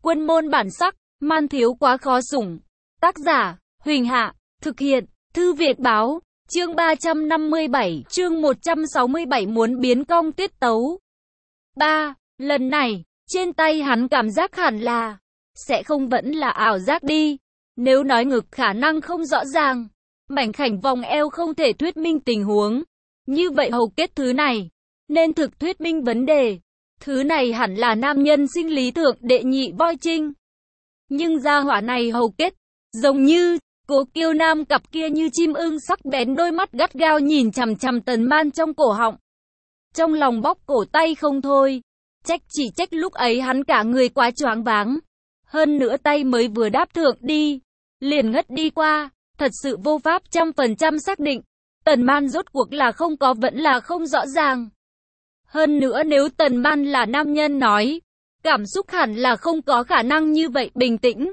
Quân môn bản sắc, man thiếu quá khó sủng. Tác giả, Huỳnh Hạ, thực hiện, Thư Việt Báo, chương 357, chương 167 muốn biến cong tiết tấu. 3. Lần này, trên tay hắn cảm giác hẳn là, sẽ không vẫn là ảo giác đi. Nếu nói ngực khả năng không rõ ràng, mảnh khảnh vòng eo không thể thuyết minh tình huống. Như vậy hầu kết thứ này, nên thực thuyết minh vấn đề. Thứ này hẳn là nam nhân sinh lý thượng đệ nhị voi trinh. Nhưng gia hỏa này hầu kết, giống như, Cố Kiêu Nam cặp kia như chim ưng sắc bén đôi mắt gắt gao nhìn chằm chằm Tần Man trong cổ họng. Trong lòng bóp cổ tay không thôi. Chỉ trách lúc ấy hắn cả người quá choáng váng. Hơn nữa tay mới vừa đáp thượng đi, liền ngất đi qua, thật sự vô pháp 100% xác định. Tần Man rốt cuộc là không có vẫn là không rõ ràng. Hơn nữa nếu Tần Man là nam nhân nói, cảm xúc hẳn là không có khả năng như vậy bình tĩnh.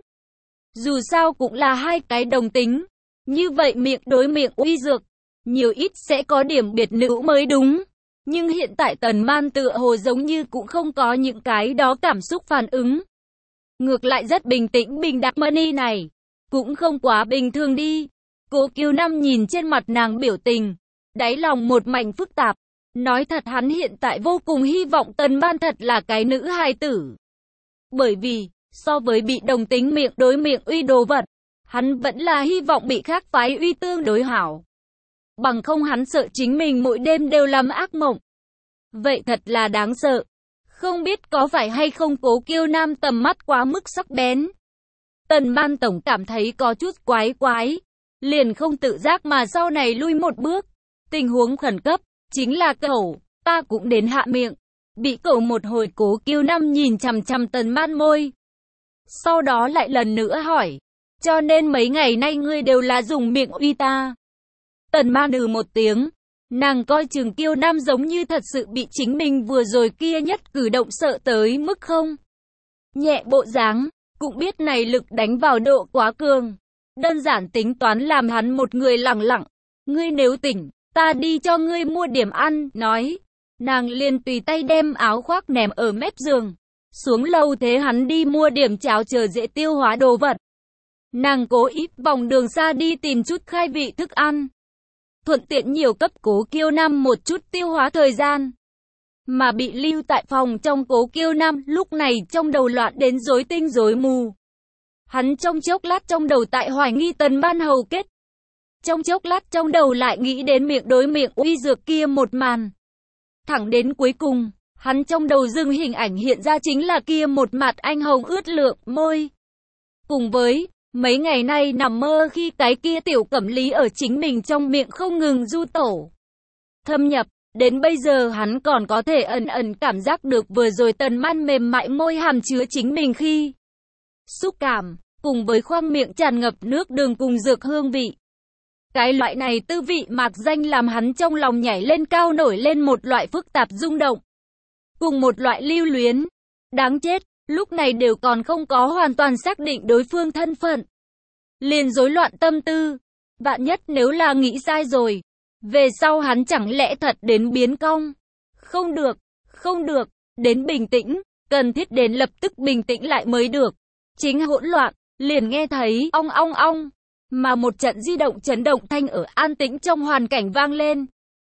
Dù sao cũng là hai cái đồng tính. Như vậy miệng đối miệng uy dược, nhiều ít sẽ có điểm biệt nữ mới đúng. Nhưng hiện tại Tần Man tựa hồ giống như cũng không có những cái đó cảm xúc phản ứng. Ngược lại rất bình tĩnh bình đạm Money này. Cũng không quá bình thường đi. Cố Kiêu Nam nhìn trên mặt nàng biểu tình, đáy lòng một mảnh phức tạp. Nói thật hắn hiện tại vô cùng hy vọng Tần Man thật là cái nữ hài tử. Bởi vì, so với bị đồng tính miệng đối miệng uy đồ vật, hắn vẫn là hy vọng bị khác phái uy tương đối hảo. Bằng không hắn sợ chính mình mỗi đêm đều làm ác mộng. Vậy thật là đáng sợ. Không biết có phải hay không Cố Kiêu Nam tầm mắt quá mức sắc bén. Tần Man tổng cảm thấy có chút quái quái. Liền không tự giác mà sau này lui một bước. Tình huống khẩn cấp, chính là cậu, ta cũng đến hạ miệng. Bị cậu một hồi Cố Kiêu Nam nhìn chằm chằm Tần Man môi. Sau đó lại lần nữa hỏi. Cho nên mấy ngày nay ngươi đều là dùng miệng uy ta. Tần Man một tiếng. Nàng coi chừng Kiêu Nam giống như thật sự bị chính mình vừa rồi kia nhất cử động sợ tới mức không nhẹ bộ dáng, cũng biết này lực đánh vào độ quá cường. Đơn giản tính toán làm hắn một người lẳng lặng. Ngươi nếu tỉnh, ta đi cho ngươi mua điểm ăn, nói. Nàng liền tùy tay đem áo khoác ném ở mép giường. Xuống lầu thế hắn đi mua điểm cháo chờ dễ tiêu hóa đồ vật. Nàng cố ý vòng đường xa đi tìm chút khai vị thức ăn. Thuận tiện nhiều cấp Cố Kiêu Nam một chút tiêu hóa thời gian. Mà bị lưu tại phòng trong Cố Kiêu Nam lúc này trong đầu loạn đến rối tinh rối mù. Hắn trong chốc lát trong đầu tại hoài nghi Tần Man hầu kết. Trong chốc lát trong đầu lại nghĩ đến miệng đối miệng uy dược kia một màn. Thẳng đến cuối cùng, hắn trong đầu dưng hình ảnh hiện ra chính là kia một mặt anh hồng ướt lượng môi. Cùng với, mấy ngày nay nằm mơ khi cái kia tiểu cẩm lý ở chính mình trong miệng không ngừng du tổ. Thâm nhập, đến bây giờ hắn còn có thể ẩn ẩn cảm giác được vừa rồi Tần Man mềm mại môi hàm chứa chính mình khi xúc cảm, cùng với khoang miệng tràn ngập nước đường cùng dược hương vị. Cái loại này tư vị mạc danh làm hắn trong lòng nhảy lên cao nổi lên một loại phức tạp rung động. Cùng một loại lưu luyến. Đáng chết, lúc này đều còn không có hoàn toàn xác định đối phương thân phận. Liền rối loạn tâm tư. Vạn nhất nếu là nghĩ sai rồi. Về sau hắn chẳng lẽ thật đến biến cong. Không được, không được, đến bình tĩnh. Cần thiết đến lập tức bình tĩnh lại mới được. Chính hỗn loạn, liền nghe thấy ong ong ong. Mà một trận di động chấn động thanh ở an tĩnh trong hoàn cảnh vang lên.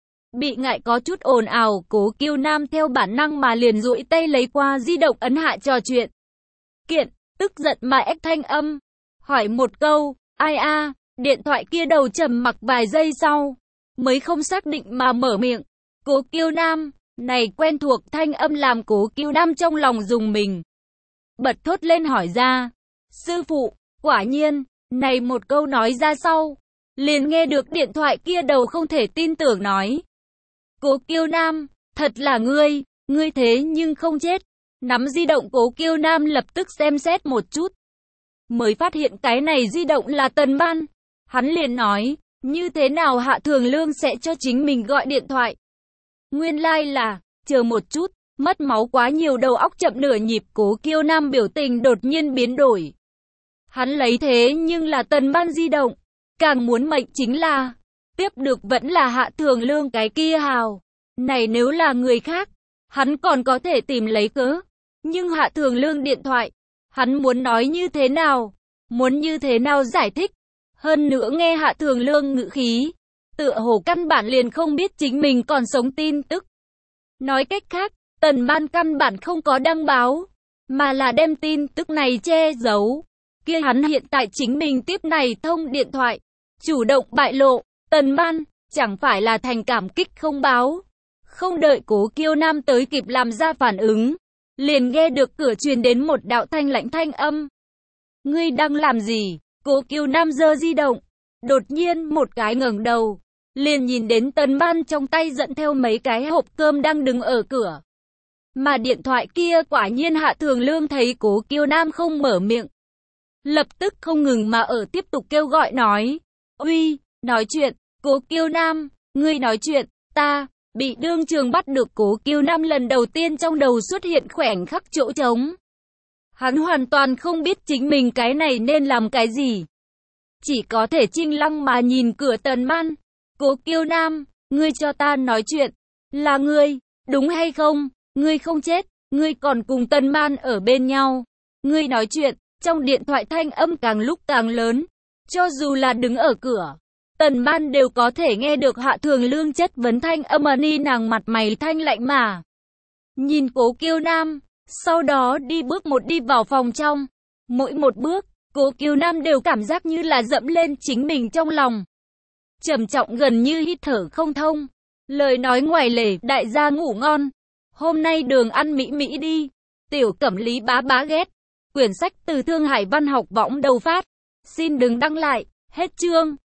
Bị ngại có chút ồn ào, Cố Kiêu Nam theo bản năng mà liền duỗi tay lấy qua di động ấn hạ trò chuyện. Kiện, tức giận mà ép thanh âm. Hỏi một câu, ai a, điện thoại kia đầu trầm mặc vài giây sau. Mới không xác định mà mở miệng. Cố Kiêu Nam, này quen thuộc thanh âm làm Cố Kiêu Nam trong lòng rùng mình. Bật thốt lên hỏi ra. Sư phụ, quả nhiên. Này một câu nói ra sau, liền nghe được điện thoại kia đầu không thể tin tưởng nói. Cố Kiêu Nam, thật là ngươi thế nhưng không chết. Nắm di động Cố Kiêu Nam lập tức xem xét một chút. Mới phát hiện cái này di động là Tần Man. Hắn liền nói, như thế nào Hạ Thường Lương sẽ cho chính mình gọi điện thoại. Nguyên lai là, chờ một chút, mất máu quá nhiều đầu óc chậm nửa nhịp. Cố Kiêu Nam biểu tình đột nhiên biến đổi. Hắn lấy thế nhưng là Tần Man di động. Càng muốn mệnh chính là, tiếp được vẫn là Hạ Thường Lương cái kia hào. Này nếu là người khác, hắn còn có thể tìm lấy cớ. Nhưng Hạ Thường Lương điện thoại, Hắn muốn nói như thế nào? Muốn như thế nào giải thích? Hơn nữa nghe Hạ Thường Lương ngữ khí, tựa hồ căn bản liền không biết chính mình còn sống tin tức. Nói cách khác, Tần Ban căn bản không có đăng báo, mà là đem tin tức này che giấu. Kia hắn hiện tại chính mình tiếp này thông điện thoại, chủ động bại lộ, Tần Ban chẳng phải là thành cảm kích không báo. Không đợi Cố Kiêu Nam tới kịp làm ra phản ứng, liền nghe được cửa truyền đến một đạo thanh lạnh thanh âm. Ngươi đang làm gì? Cố Kiêu Nam giơ di động, đột nhiên một cái ngẩng đầu, liền nhìn đến Tần Ban trong tay dẫn theo mấy cái hộp cơm đang đứng ở cửa. Mà điện thoại kia quả nhiên Hạ Thường Lương thấy Cố Kiêu Nam không mở miệng, lập tức không ngừng mà ở tiếp tục kêu gọi nói. Uy, nói chuyện, Cố Kiêu Nam, ngươi nói chuyện, ta bị đương trường bắt được. Cố Kiêu Nam lần đầu tiên trong đầu xuất hiện khoảnh khắc chỗ trống. Hắn hoàn toàn không biết chính mình cái này nên làm cái gì. Chỉ có thể trinh lăng mà nhìn cửa Tần Ban. Cố Kiêu Nam, ngươi cho ta nói chuyện, là ngươi, đúng hay không? Ngươi không chết, ngươi còn cùng Tần Ban ở bên nhau. Ngươi nói chuyện, trong điện thoại thanh âm càng lúc càng lớn. Cho dù là đứng ở cửa, Tần Ban đều có thể nghe được Hạ Thường Lương chất vấn thanh âm. Nàng mặt mày thanh lạnh mà nhìn Cố Kiêu Nam, sau đó đi bước một đi vào phòng trong. Mỗi một bước, Cố Kiêu Nam đều cảm giác như là dẫm lên chính mình trong lòng. Trầm trọng gần như hít thở không thông. Lời nói ngoài lề, đại gia ngủ ngon. Hôm nay đường ăn mỹ mỹ đi. Tiểu Cẩm Lý bá bá ghét. Quyển sách từ Thương Hải Văn học võng đầu phát. Xin đừng đăng lại. Hết chương.